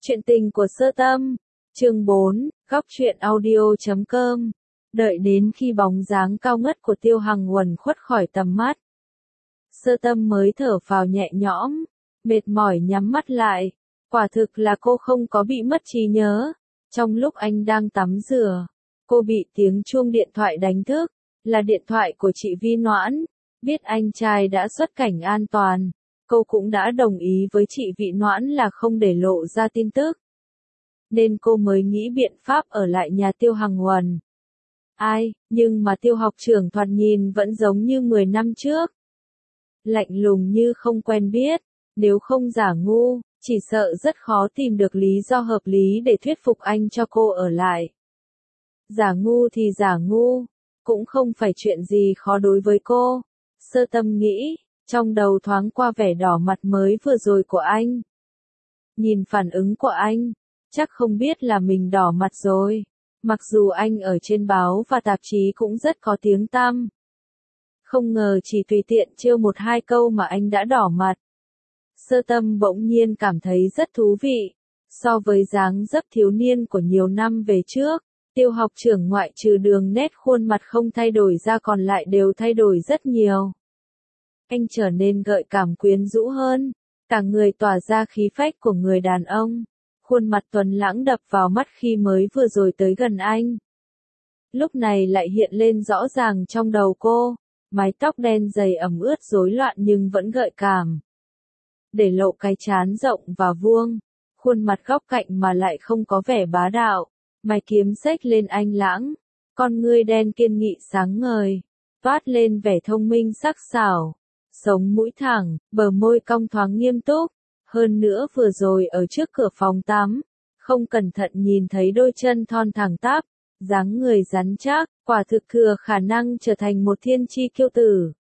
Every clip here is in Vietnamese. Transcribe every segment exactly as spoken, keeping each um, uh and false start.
Chuyện tình của Sơ Tâm, chương bốn, góc truyện audio chấm com. Đợi đến khi bóng dáng cao ngất của Tiêu Hằng Uẩn khuất khỏi tầm mắt, Sơ Tâm mới thở phào nhẹ nhõm, mệt mỏi nhắm mắt lại. Quả thực là cô không có bị mất trí nhớ. Trong lúc anh đang tắm rửa, cô bị tiếng chuông điện thoại đánh thức, là điện thoại của chị Vi Noãn. Biết anh trai đã xuất cảnh an toàn, cô cũng đã đồng ý với chị Vị Noãn là không để lộ ra tin tức, nên cô mới nghĩ biện pháp ở lại nhà Tiêu Hằng Uẩn. Ai, nhưng mà Tiêu học trưởng thoạt nhìn vẫn giống như mười năm trước. Lạnh lùng như không quen biết, nếu không giả ngu, chỉ sợ rất khó tìm được lý do hợp lý để thuyết phục anh cho cô ở lại. Giả ngu thì giả ngu, cũng không phải chuyện gì khó đối với cô. Sơ Tâm nghĩ, trong đầu thoáng qua vẻ đỏ mặt mới vừa rồi của anh. Nhìn phản ứng của anh, chắc không biết là mình đỏ mặt rồi. Mặc dù anh ở trên báo và tạp chí cũng rất có tiếng tăm. Không ngờ chỉ tùy tiện trêu một hai câu mà anh đã đỏ mặt. Sơ Tâm bỗng nhiên cảm thấy rất thú vị. So với dáng dấp thiếu niên của nhiều năm về trước, Tiêu học trưởng ngoại trừ đường nét khuôn mặt không thay đổi ra còn lại đều thay đổi rất nhiều. Anh trở nên gợi cảm quyến rũ hơn, cả người tỏa ra khí phách của người đàn ông. Khuôn mặt tuấn lãng đập vào mắt khi mới vừa rồi tới gần anh. Lúc này lại hiện lên rõ ràng trong đầu cô, mái tóc đen dày ẩm ướt rối loạn nhưng vẫn gợi cảm. Để lộ cái trán rộng và vuông, khuôn mặt góc cạnh mà lại không có vẻ bá đạo, mày kiếm xếch lên anh lãng, con ngươi đen kiên nghị sáng ngời, toát lên vẻ thông minh sắc sảo, sống mũi thẳng, bờ môi cong thoáng nghiêm túc. Hơn nữa vừa rồi ở trước cửa phòng tắm, không cẩn thận nhìn thấy đôi chân thon thẳng tắp, dáng người rắn chắc, quả thực thừa khả năng trở thành một thiên chi kiêu tử.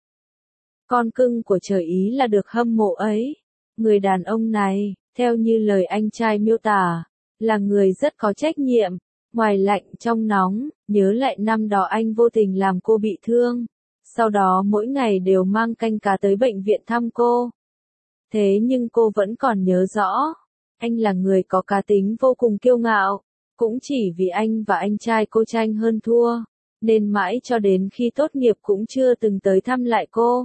Con cưng của trời Ý là được hâm mộ ấy. Người đàn ông này, theo như lời anh trai miêu tả, là người rất có trách nhiệm, ngoài lạnh trong nóng. Nhớ lại năm đó anh vô tình làm cô bị thương, sau đó mỗi ngày đều mang canh cá tới bệnh viện thăm cô. Thế nhưng cô vẫn còn nhớ rõ, anh là người có cá tính vô cùng kiêu ngạo, cũng chỉ vì anh và anh trai cô tranh hơn thua, nên mãi cho đến khi tốt nghiệp cũng chưa từng tới thăm lại cô.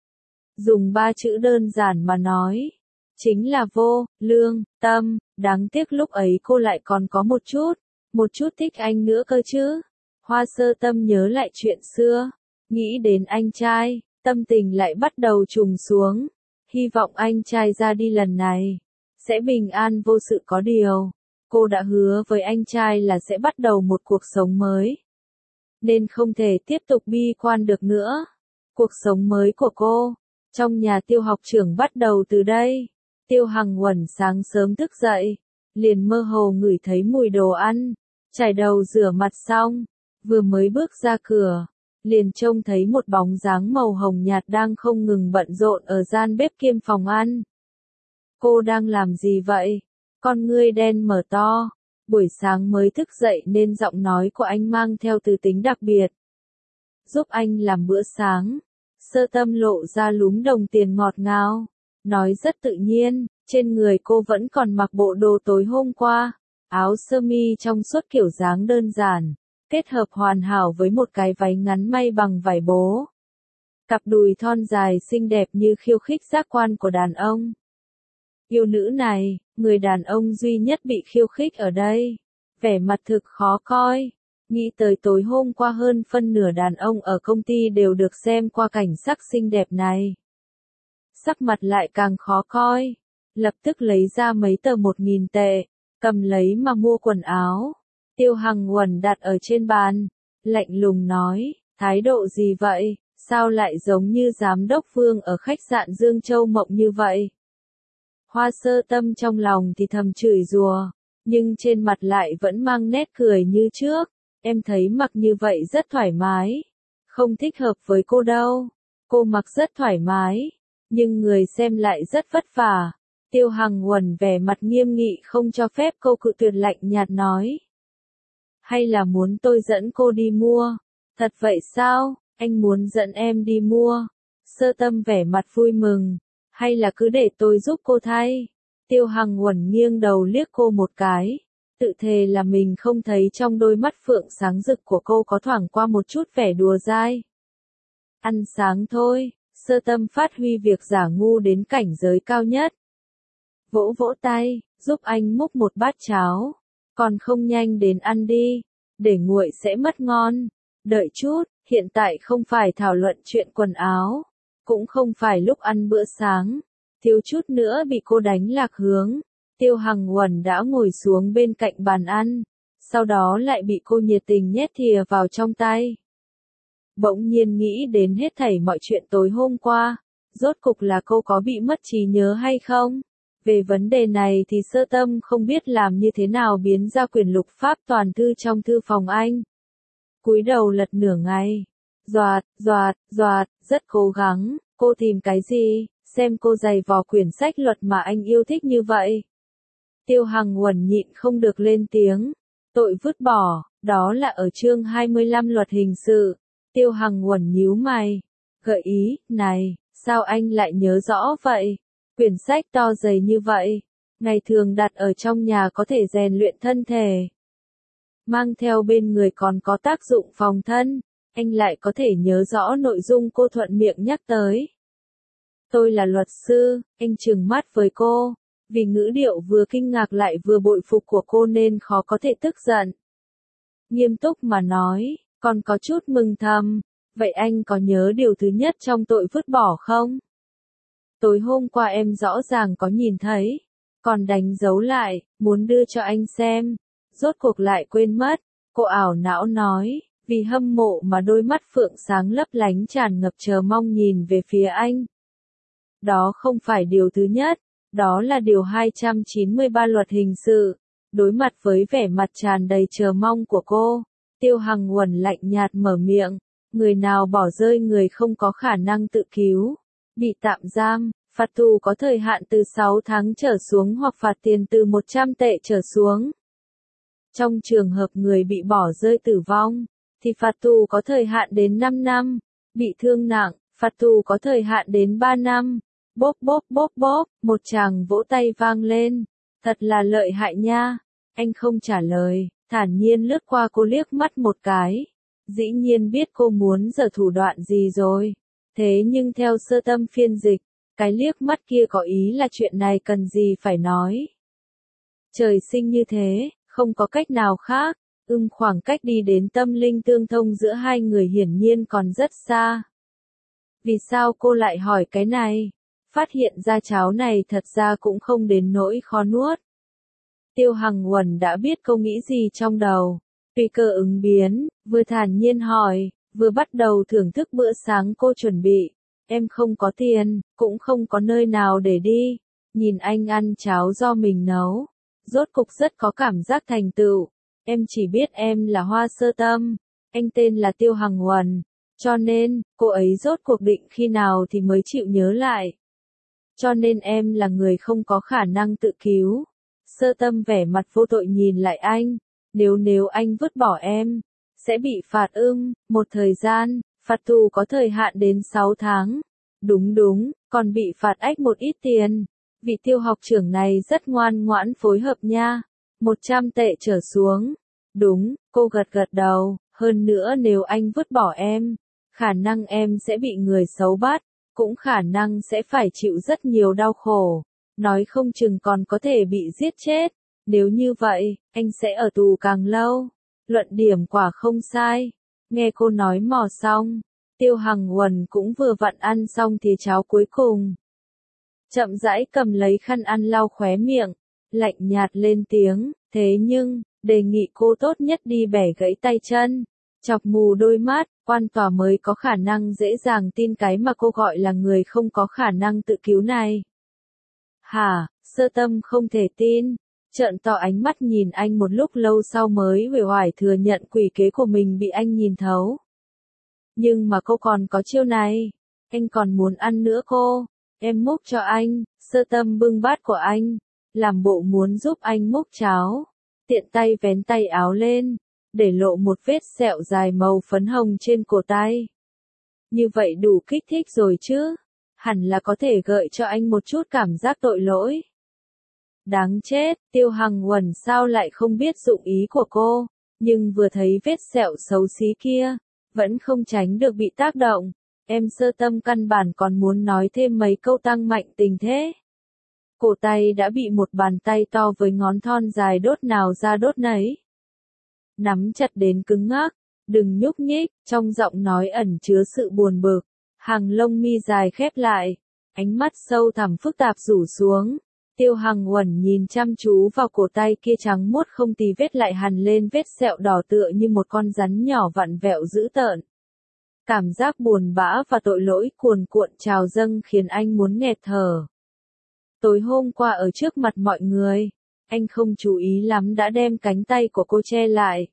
Dùng ba chữ đơn giản mà nói, chính là vô lương tâm. Đáng tiếc lúc ấy cô lại còn có một chút, một chút thích anh nữa cơ chứ. Hoa Sơ Tâm nhớ lại chuyện xưa, nghĩ đến anh trai, tâm tình lại bắt đầu trùng xuống. Hy vọng anh trai ra đi lần này sẽ bình an vô sự có điều. Cô đã hứa với anh trai là sẽ bắt đầu một cuộc sống mới, nên không thể tiếp tục bi quan được nữa. Cuộc sống mới của cô trong nhà Tiêu học trưởng bắt đầu từ đây. Tiêu Hằng Uẩn sáng sớm thức dậy, liền mơ hồ ngửi thấy mùi đồ ăn. Chải đầu rửa mặt xong, vừa mới bước ra cửa, liền trông thấy một bóng dáng màu hồng nhạt đang không ngừng bận rộn ở gian bếp kiêm phòng ăn. Cô đang làm gì vậy? Con ngươi đen mở to, buổi sáng mới thức dậy nên giọng nói của anh mang theo từ tính đặc biệt. Giúp anh làm bữa sáng. Sơ Tâm lộ ra lúm đồng tiền ngọt ngào, nói rất tự nhiên. Trên người cô vẫn còn mặc bộ đồ tối hôm qua, áo sơ mi trong suốt kiểu dáng đơn giản, kết hợp hoàn hảo với một cái váy ngắn may bằng vải bố. Cặp đùi thon dài xinh đẹp như khiêu khích giác quan của đàn ông. Yêu nữ này, người đàn ông duy nhất bị khiêu khích ở đây. Vẻ mặt thực khó coi. Nghĩ tới tối hôm qua hơn phân nửa đàn ông ở công ty đều được xem qua cảnh sắc xinh đẹp này. Sắc mặt lại càng khó coi. Lập tức lấy ra mấy tờ một nghìn tệ, cầm lấy mà mua quần áo. Tiêu Hằng Uẩn đặt ở trên bàn, lạnh lùng nói, thái độ gì vậy, sao lại giống như giám đốc Vương ở khách sạn Dương Châu Mộng như vậy? Hoa Sơ Tâm trong lòng thì thầm chửi rủa, nhưng trên mặt lại vẫn mang nét cười như trước. Em thấy mặc như vậy rất thoải mái, không thích hợp với cô đâu. Cô mặc rất thoải mái, nhưng người xem lại rất vất vả. Tiêu Hằng Uẩn vẻ mặt nghiêm nghị không cho phép cô cự tuyệt, lạnh nhạt nói. Hay là muốn tôi dẫn cô đi mua? Thật vậy sao, anh muốn dẫn em đi mua? Sơ Tâm vẻ mặt vui mừng. Hay là cứ để tôi giúp cô thay? Tiêu Hằng Uẩn nghiêng đầu liếc cô một cái, tự thề là mình không thấy trong đôi mắt phượng sáng rực của cô có thoảng qua một chút vẻ đùa dai. Ăn sáng thôi, Sơ Tâm phát huy việc giả ngu đến cảnh giới cao nhất. Vỗ vỗ tay, giúp anh múc một bát cháo, còn không nhanh đến ăn đi, để nguội sẽ mất ngon. Đợi chút, hiện tại không phải thảo luận chuyện quần áo, cũng không phải lúc ăn bữa sáng, thiếu chút nữa bị cô đánh lạc hướng. Tiêu Hằng Uẩn đã ngồi xuống bên cạnh bàn ăn, sau đó lại bị cô nhiệt tình nhét thìa vào trong tay. Bỗng nhiên nghĩ đến hết thảy mọi chuyện tối hôm qua, rốt cục là cô có bị mất trí nhớ hay không? Về vấn đề này thì Sơ Tâm không biết làm như thế nào biến ra quyển lục pháp toàn thư trong thư phòng anh. Cúi đầu lật nửa ngày, doạt, doạt, doạt, rất cố gắng, cô tìm cái gì, xem cô giày vò quyển sách luật mà anh yêu thích như vậy. Tiêu Hằng Uẩn nhịn không được lên tiếng, tội vứt bỏ, đó là ở chương hai mươi lăm luật hình sự. Tiêu Hằng Uẩn nhíu mày, gợi ý, này, sao anh lại nhớ rõ vậy? Quyển sách to dày như vậy, ngày thường đặt ở trong nhà có thể rèn luyện thân thể. Mang theo bên người còn có tác dụng phòng thân, anh lại có thể nhớ rõ nội dung cô thuận miệng nhắc tới. Tôi là luật sư, anh trừng mắt với cô, vì ngữ điệu vừa kinh ngạc lại vừa bội phục của cô nên khó có thể tức giận. Nghiêm túc mà nói, còn có chút mừng thầm, vậy anh có nhớ điều thứ nhất trong tội vứt bỏ không? Tối hôm qua em rõ ràng có nhìn thấy, còn đánh dấu lại, muốn đưa cho anh xem, rốt cuộc lại quên mất, cô ảo não nói, vì hâm mộ mà đôi mắt phượng sáng lấp lánh tràn ngập chờ mong nhìn về phía anh. Đó không phải điều thứ nhất, đó là điều hai trăm chín mươi ba luật hình sự. Đối mặt với vẻ mặt tràn đầy chờ mong của cô, Tiêu Hằng Uẩn lạnh nhạt mở miệng, người nào bỏ rơi người không có khả năng tự cứu, bị tạm giam, phạt tù có thời hạn từ sáu tháng trở xuống hoặc phạt tiền từ một trăm tệ trở xuống. Trong trường hợp người bị bỏ rơi tử vong, thì phạt tù có thời hạn đến năm năm, bị thương nặng, phạt tù có thời hạn đến ba năm. Bốp bốp bốp bốp, một tràng vỗ tay vang lên, thật là lợi hại nha. Anh không trả lời, thản nhiên lướt qua cô liếc mắt một cái. Dĩ nhiên biết cô muốn giở thủ đoạn gì rồi. Thế nhưng theo Sơ Tâm phiên dịch, cái liếc mắt kia có ý là chuyện này cần gì phải nói. Trời sinh như thế, không có cách nào khác, ưm khoảng cách đi đến tâm linh tương thông giữa hai người hiển nhiên còn rất xa. Vì sao cô lại hỏi cái này? Phát hiện ra cháo này thật ra cũng không đến nỗi khó nuốt. Tiêu Hằng Uẩn đã biết cô nghĩ gì trong đầu, tùy cơ ứng biến, vừa thản nhiên hỏi, vừa bắt đầu thưởng thức bữa sáng cô chuẩn bị. Em không có tiền, cũng không có nơi nào để đi. Nhìn anh ăn cháo do mình nấu, rốt cục rất có cảm giác thành tựu. Em chỉ biết em là Hoa Sơ Tâm, anh tên là Tiêu Hằng Uẩn, cho nên, cô ấy rốt cuộc định khi nào thì mới chịu nhớ lại. Cho nên em là người không có khả năng tự cứu. Sơ Tâm vẻ mặt vô tội nhìn lại anh, nếu nếu anh vứt bỏ em, sẽ bị phạt ưng, một thời gian, phạt tù có thời hạn đến sáu tháng. Đúng đúng, còn bị phạt ách một ít tiền. Vị Tiêu học trưởng này rất ngoan ngoãn phối hợp nha. một trăm tệ trở xuống. Đúng, cô gật gật đầu, hơn nữa nếu anh vứt bỏ em, khả năng em sẽ bị người xấu bắt, cũng khả năng sẽ phải chịu rất nhiều đau khổ, nói không chừng còn có thể bị giết chết. Nếu như vậy, anh sẽ ở tù càng lâu. Luận điểm quả không sai. Nghe cô nói mò xong, Tiêu Hằng Uẩn cũng vừa vặn ăn xong thì cháo cuối cùng. Chậm rãi cầm lấy khăn ăn lau khóe miệng, lạnh nhạt lên tiếng, thế nhưng, đề nghị cô tốt nhất đi bẻ gãy tay chân, chọc mù đôi mắt, quan tòa mới có khả năng dễ dàng tin cái mà cô gọi là người không có khả năng tự cứu này. Hả, Sơ Tâm không thể tin, trợn to ánh mắt nhìn anh một lúc lâu sau mới uể oải thừa nhận quỷ kế của mình bị anh nhìn thấu. Nhưng mà cô còn có chiêu này, anh còn muốn ăn nữa cô, em múc cho anh. Sơ Tâm bưng bát của anh, làm bộ muốn giúp anh múc cháo, tiện tay vén tay áo lên, để lộ một vết sẹo dài màu phấn hồng trên cổ tay. Như vậy đủ kích thích rồi chứ, hẳn là có thể gợi cho anh một chút cảm giác tội lỗi. Đáng chết, Tiêu Hằng Uẩn sao lại không biết dụng ý của cô, nhưng vừa thấy vết sẹo xấu xí kia, vẫn không tránh được bị tác động. Em Sơ Tâm căn bản còn muốn nói thêm mấy câu tăng mạnh tình thế. Cổ tay đã bị một bàn tay to với ngón thon dài đốt nào ra đốt nấy. Nắm chặt đến cứng ngắc, đừng nhúc nhích, trong giọng nói ẩn chứa sự buồn bực. Hàng lông mi dài khép lại, ánh mắt sâu thẳm phức tạp rủ xuống. Tiêu Hằng Uẩn nhìn chăm chú vào cổ tay kia trắng muốt không tì vết lại hằn lên vết sẹo đỏ tựa như một con rắn nhỏ vặn vẹo dữ tợn. Cảm giác buồn bã và tội lỗi cuồn cuộn trào dâng khiến anh muốn nghẹt thở. Tối hôm qua ở trước mặt mọi người, anh không chú ý lắm đã đem cánh tay của cô che lại.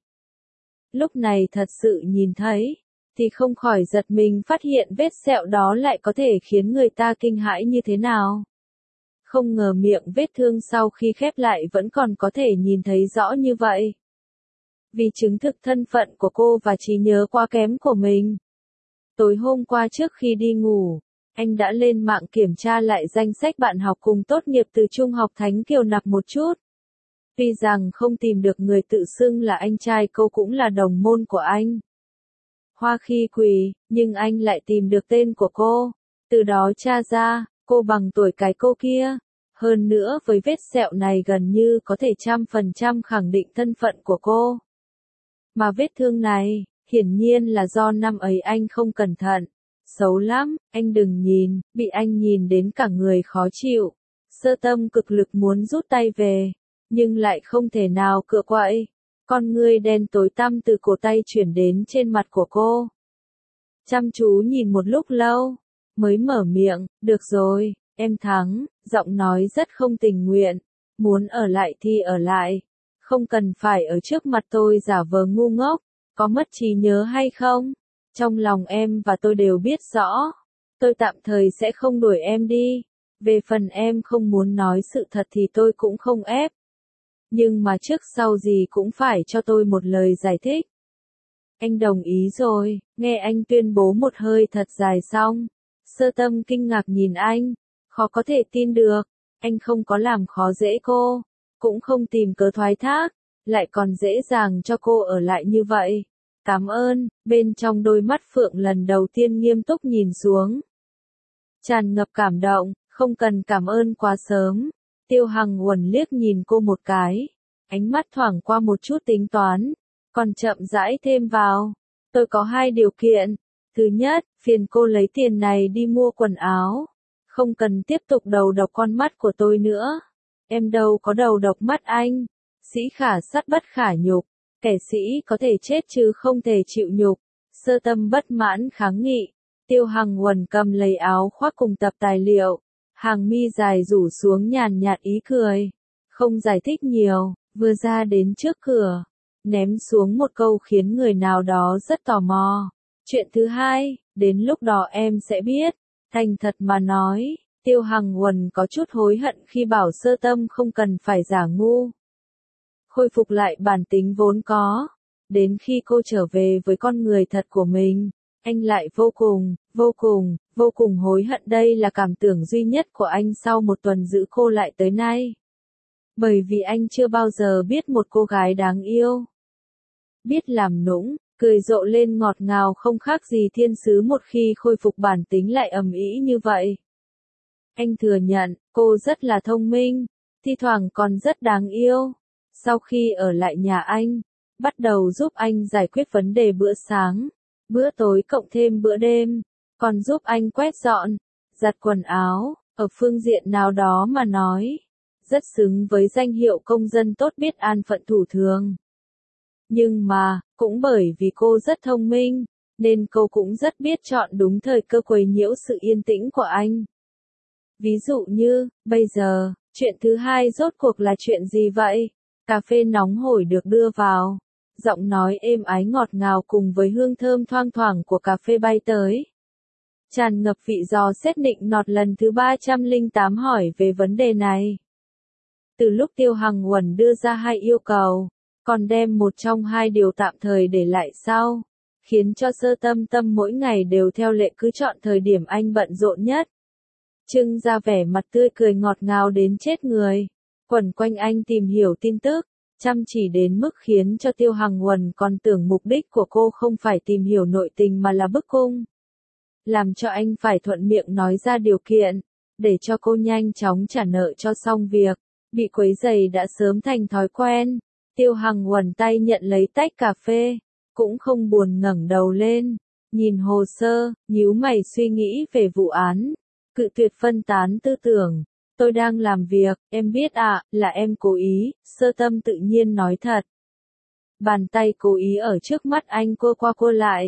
Lúc này thật sự nhìn thấy, thì không khỏi giật mình phát hiện vết sẹo đó lại có thể khiến người ta kinh hãi như thế nào. Không ngờ miệng vết thương sau khi khép lại vẫn còn có thể nhìn thấy rõ như vậy. Vì chứng thực thân phận của cô và trí nhớ quá kém của mình. Tối hôm qua trước khi đi ngủ, anh đã lên mạng kiểm tra lại danh sách bạn học cùng tốt nghiệp từ Trung học Thánh Kiều Nặc một chút. Tuy rằng không tìm được người tự xưng là anh trai cô cũng là đồng môn của anh. Hoa Khi Quỳ, nhưng anh lại tìm được tên của cô. Từ đó tra ra, cô bằng tuổi cái cô kia. Hơn nữa với vết sẹo này gần như có thể trăm phần trăm khẳng định thân phận của cô. Mà vết thương này, hiển nhiên là do năm ấy anh không cẩn thận. Xấu lắm, anh đừng nhìn, bị anh nhìn đến cả người khó chịu. Sơ Tâm cực lực muốn rút tay về, nhưng lại không thể nào cựa quậy. Con ngươi đen tối tăm từ cổ tay chuyển đến trên mặt của cô. Chăm chú nhìn một lúc lâu, mới mở miệng, được rồi, em thắng, giọng nói rất không tình nguyện. Muốn ở lại thì ở lại, không cần phải ở trước mặt tôi giả vờ ngu ngốc, có mất trí nhớ hay không? Trong lòng em và tôi đều biết rõ, tôi tạm thời sẽ không đuổi em đi. Về phần em không muốn nói sự thật thì tôi cũng không ép. Nhưng mà trước sau gì cũng phải cho tôi một lời giải thích. Anh đồng ý rồi, nghe anh tuyên bố một hơi thật dài xong. Sơ Tâm kinh ngạc nhìn anh, khó có thể tin được, anh không có làm khó dễ cô, cũng không tìm cớ thoái thác, lại còn dễ dàng cho cô ở lại như vậy. Cảm ơn, bên trong đôi mắt Phượng lần đầu tiên nghiêm túc nhìn xuống. Tràn ngập cảm động, không cần cảm ơn quá sớm. Tiêu Hằng Uẩn liếc nhìn cô một cái, ánh mắt thoảng qua một chút tính toán, còn chậm rãi thêm vào. Tôi có hai điều kiện. Thứ nhất, phiền cô lấy tiền này đi mua quần áo. Không cần tiếp tục đầu độc con mắt của tôi nữa. Em đâu có đầu độc mắt anh. Sĩ khả sắt bất khả nhục. Kẻ sĩ có thể chết chứ không thể chịu nhục. Sơ Tâm bất mãn kháng nghị. Tiêu Hằng Uẩn cầm lấy áo khoác cùng tập tài liệu. Hàng mi dài rủ xuống nhàn nhạt ý cười. Không giải thích nhiều, vừa ra đến trước cửa. Ném xuống một câu khiến người nào đó rất tò mò. Chuyện thứ hai, đến lúc đó em sẽ biết. Thành thật mà nói, Tiêu Hằng Uẩn có chút hối hận khi bảo Sơ Tâm không cần phải giả ngu. Khôi phục lại bản tính vốn có. Đến khi cô trở về với con người thật của mình, anh lại vô cùng, vô cùng, vô cùng hối hận. Đây là cảm tưởng duy nhất của anh sau một tuần giữ cô lại tới nay. Bởi vì anh chưa bao giờ biết một cô gái đáng yêu. Biết làm nũng, cười rộ lên ngọt ngào không khác gì thiên sứ một khi khôi phục bản tính lại ầm ĩ như vậy. Anh thừa nhận, cô rất là thông minh, thi thoảng còn rất đáng yêu. Sau khi ở lại nhà anh, bắt đầu giúp anh giải quyết vấn đề bữa sáng, bữa tối cộng thêm bữa đêm, còn giúp anh quét dọn, giặt quần áo, ở phương diện nào đó mà nói, rất xứng với danh hiệu công dân tốt biết an phận thủ thường. Nhưng mà, cũng bởi vì cô rất thông minh, nên cô cũng rất biết chọn đúng thời cơ quấy nhiễu sự yên tĩnh của anh. Ví dụ như, bây giờ, chuyện thứ hai rốt cuộc là chuyện gì vậy? Cà phê nóng hổi được đưa vào. Giọng nói êm ái ngọt ngào cùng với hương thơm thoang thoảng của cà phê bay tới. Tràn ngập vị giò xét nịnh nọt lần thứ ba trăm lẻ tám hỏi về vấn đề này. Từ lúc Tiêu Hằng Uẩn đưa ra hai yêu cầu, còn đem một trong hai điều tạm thời để lại sau, khiến cho Sơ Tâm Tâm mỗi ngày đều theo lệ cứ chọn thời điểm anh bận rộn nhất. Trưng ra vẻ mặt tươi cười ngọt ngào đến chết người. quẩn quanh anh tìm hiểu tin tức, chăm chỉ đến mức khiến cho Tiêu Hằng Uẩn còn tưởng mục đích của cô không phải tìm hiểu nội tình mà là bức cung. Làm cho anh phải thuận miệng nói ra điều kiện, để cho cô nhanh chóng trả nợ cho xong việc, bị quấy rầy đã sớm thành thói quen. Tiêu Hằng Uẩn tay nhận lấy tách cà phê, cũng không buồn ngẩng đầu lên, nhìn hồ sơ, nhíu mày suy nghĩ về vụ án, cự tuyệt phân tán tư tưởng. Tôi đang làm việc, em biết ạ, à, là em cố ý, Sơ Tâm tự nhiên nói thật. Bàn tay cố ý ở trước mắt anh cua qua cua lại.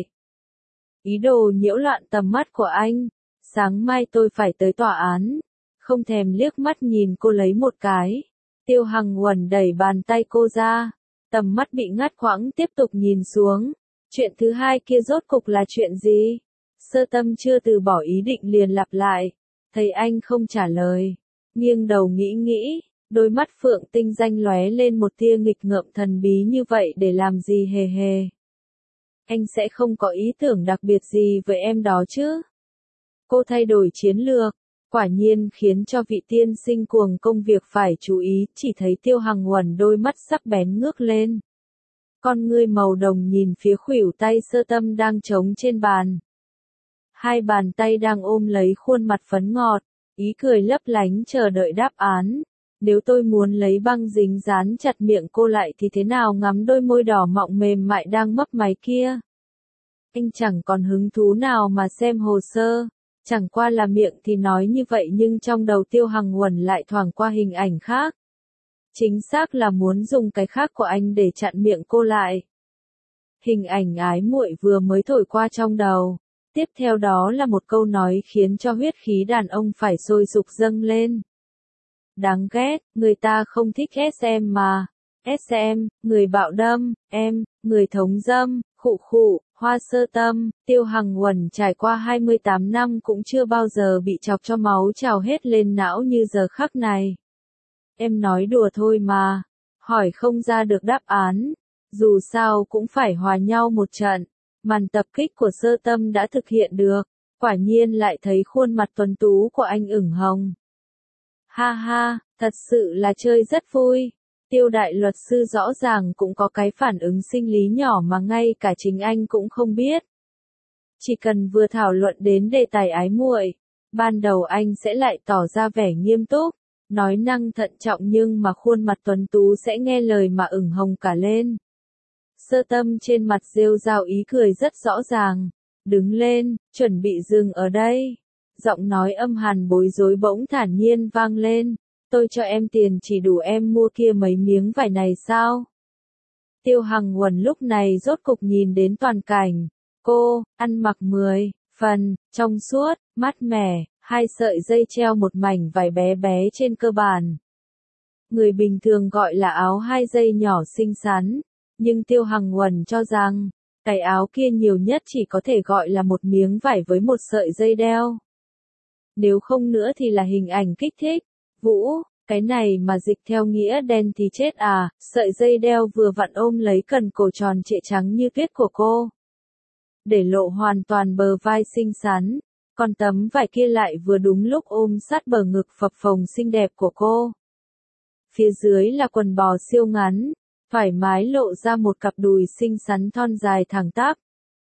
Ý đồ nhiễu loạn tầm mắt của anh, sáng mai tôi phải tới tòa án, không thèm liếc mắt nhìn cô lấy một cái. Tiêu Hằng Uẩn đẩy bàn tay cô ra, tầm mắt bị ngắt quãng tiếp tục nhìn xuống. Chuyện thứ hai kia rốt cục là chuyện gì? Sơ Tâm chưa từ bỏ ý định liền lặp lại, thấy anh không trả lời, nghiêng đầu nghĩ nghĩ, đôi mắt Phượng Tinh Danh lóe lên một tia nghịch ngợm thần bí như vậy để làm gì hề hề. Anh sẽ không có ý tưởng đặc biệt gì với em đó chứ? Cô thay đổi chiến lược, quả nhiên khiến cho vị tiên sinh cuồng công việc phải chú ý, chỉ thấy Tiêu Hằng Uẩn đôi mắt sắc bén ngước lên. Con ngươi màu đồng nhìn phía khuỷu tay Sơ Tâm đang trống trên bàn. Hai bàn tay đang ôm lấy khuôn mặt phấn ngọt, ý cười lấp lánh chờ đợi đáp án. Nếu tôi muốn lấy băng dính dán chặt miệng cô lại thì thế nào ngắm đôi môi đỏ mọng mềm mại đang mấp máy kia? Anh chẳng còn hứng thú nào mà xem hồ sơ, chẳng qua là miệng thì nói như vậy nhưng trong đầu Tiêu Hằng Uẩn lại thoảng qua hình ảnh khác. Chính xác là muốn dùng cái khác của anh để chặn miệng cô lại. Hình ảnh ái muội vừa mới thổi qua trong đầu. Tiếp theo đó là một câu nói khiến cho huyết khí đàn ông phải sôi sục dâng lên. Đáng ghét, người ta không thích ét em mà. ét em, người bạo đâm, em, người thống dâm, khụ khụ, Hoa Sơ Tâm. Tiêu Hằng Uẩn trải qua hai mươi tám năm cũng chưa bao giờ bị chọc cho máu trào hết lên não như giờ khắc này. Em nói đùa thôi mà, hỏi không ra được đáp án, dù sao cũng phải hòa nhau một trận. Màn tập kích của Sơ Tâm đã thực hiện được, quả nhiên lại thấy khuôn mặt tuấn tú của anh ửng hồng. Ha ha, thật sự là chơi rất vui. Tiêu đại luật sư rõ ràng cũng có cái phản ứng sinh lý nhỏ mà ngay cả chính anh cũng không biết. Chỉ cần vừa thảo luận đến đề tài ái muội, ban đầu anh sẽ lại tỏ ra vẻ nghiêm túc, nói năng thận trọng nhưng mà khuôn mặt tuấn tú sẽ nghe lời mà ửng hồng cả lên. Sơ Tâm trên mặt rêu rao ý cười rất rõ ràng, đứng lên, chuẩn bị dừng ở đây. Giọng nói âm hàn bối rối bỗng thản nhiên vang lên, tôi cho em tiền chỉ đủ em mua kia mấy miếng vải này sao? Tiêu Hằng Uẩn lúc này rốt cục nhìn đến toàn cảnh, cô, ăn mặc mười phần, trong suốt, mát mẻ, hai sợi dây treo một mảnh vải bé bé trên cơ bản. Người bình thường gọi là áo hai dây nhỏ xinh xắn. Nhưng Tiêu Hằng Uẩn cho rằng, cái áo kia nhiều nhất chỉ có thể gọi là một miếng vải với một sợi dây đeo. Nếu không nữa thì là hình ảnh kích thích. Vũ, cái này mà dịch theo nghĩa đen thì chết à, sợi dây đeo vừa vặn ôm lấy cần cổ tròn trịa trắng như tuyết của cô. Để lộ hoàn toàn bờ vai xinh xắn, còn tấm vải kia lại vừa đúng lúc ôm sát bờ ngực phập phồng xinh đẹp của cô. Phía dưới là quần bò siêu ngắn. Thoải mái lộ ra một cặp đùi xinh xắn thon dài thẳng tắp.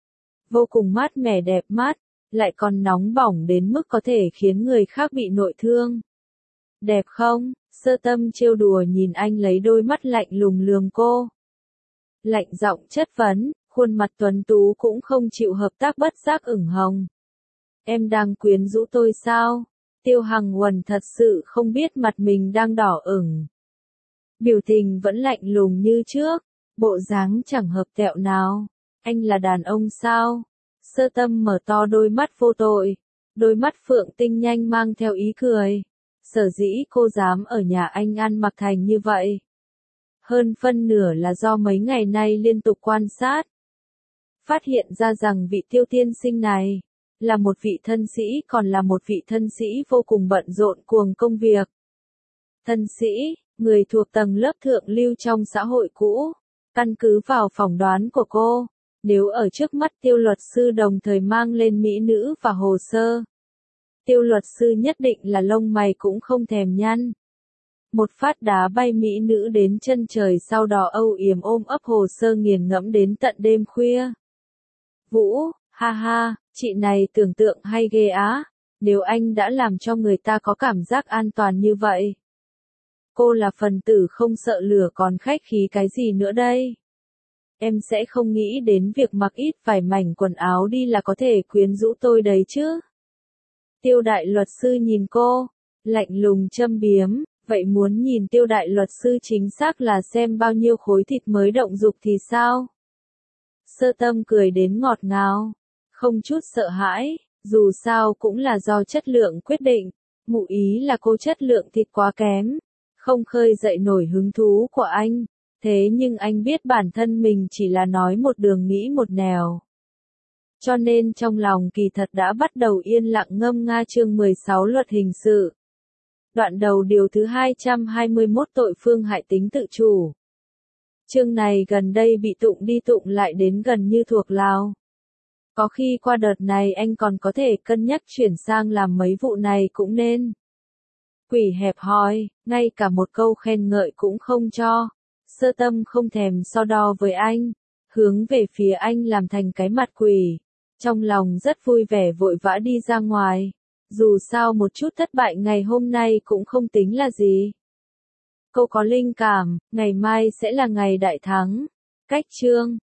Vô cùng mát mẻ đẹp mắt, lại còn nóng bỏng đến mức có thể khiến người khác bị nội thương. Đẹp không? Sơ Tâm trêu đùa nhìn anh lấy đôi mắt lạnh lùng lườm cô. Lạnh giọng chất vấn, khuôn mặt tuấn tú cũng không chịu hợp tác bất giác ửng hồng. Em đang quyến rũ tôi sao? Tiêu Hằng Uẩn thật sự không biết mặt mình đang đỏ ửng. Biểu tình vẫn lạnh lùng như trước, bộ dáng chẳng hợp tẹo nào. Anh là đàn ông sao? Sơ Tâm mở to đôi mắt vô tội, đôi mắt Phượng Tinh Nhanh mang theo ý cười. Sở dĩ cô dám ở nhà anh ăn mặc thành như vậy. Hơn phân nửa là do mấy ngày nay liên tục quan sát. Phát hiện ra rằng vị Tiêu tiên sinh này, là một vị thân sĩ còn là một vị thân sĩ vô cùng bận rộn cuồng công việc. Thân sĩ, người thuộc tầng lớp thượng lưu trong xã hội cũ, căn cứ vào phỏng đoán của cô, nếu ở trước mắt Tiêu luật sư đồng thời mang lên mỹ nữ và hồ sơ, Tiêu luật sư nhất định là lông mày cũng không thèm nhăn. một phát đá bay mỹ nữ đến chân trời, sau đó âu yếm ôm ấp hồ sơ nghiền ngẫm đến tận đêm khuya. Vũ, ha ha, chị này tưởng tượng hay ghê á, nếu anh đã làm cho người ta có cảm giác an toàn như vậy. Cô là phần tử không sợ lửa còn khách khí cái gì nữa đây? Em sẽ không nghĩ đến việc mặc ít vài mảnh quần áo đi là có thể quyến rũ tôi đấy chứ. Tiêu đại luật sư nhìn cô, lạnh lùng châm biếm, vậy muốn nhìn tiêu đại luật sư chính xác là xem bao nhiêu khối thịt mới động dục thì sao? Sơ Tâm cười đến ngọt ngào, không chút sợ hãi, dù sao cũng là do chất lượng quyết định, ngụ ý là cô chất lượng thịt quá kém, không khơi dậy nổi hứng thú của anh, thế nhưng anh biết bản thân mình chỉ là nói một đường nghĩ một nẻo. Cho nên trong lòng kỳ thật đã bắt đầu yên lặng ngâm nga chương mười sáu luật hình sự. Đoạn đầu điều thứ hai trăm hai mươi mốt tội phương hại tính tự chủ. Chương này gần đây bị tụng đi tụng lại đến gần như thuộc lào. Có khi qua đợt này anh còn có thể cân nhắc chuyển sang làm mấy vụ này cũng nên. Quỷ hẹp hòi, ngay cả một câu khen ngợi cũng không cho. Sơ Tâm không thèm so đo với anh, hướng về phía anh làm thành cái mặt quỷ. Trong lòng rất vui vẻ vội vã đi ra ngoài. Dù sao một chút thất bại ngày hôm nay cũng không tính là gì. Cô có linh cảm, ngày mai sẽ là ngày đại thắng. Cách chương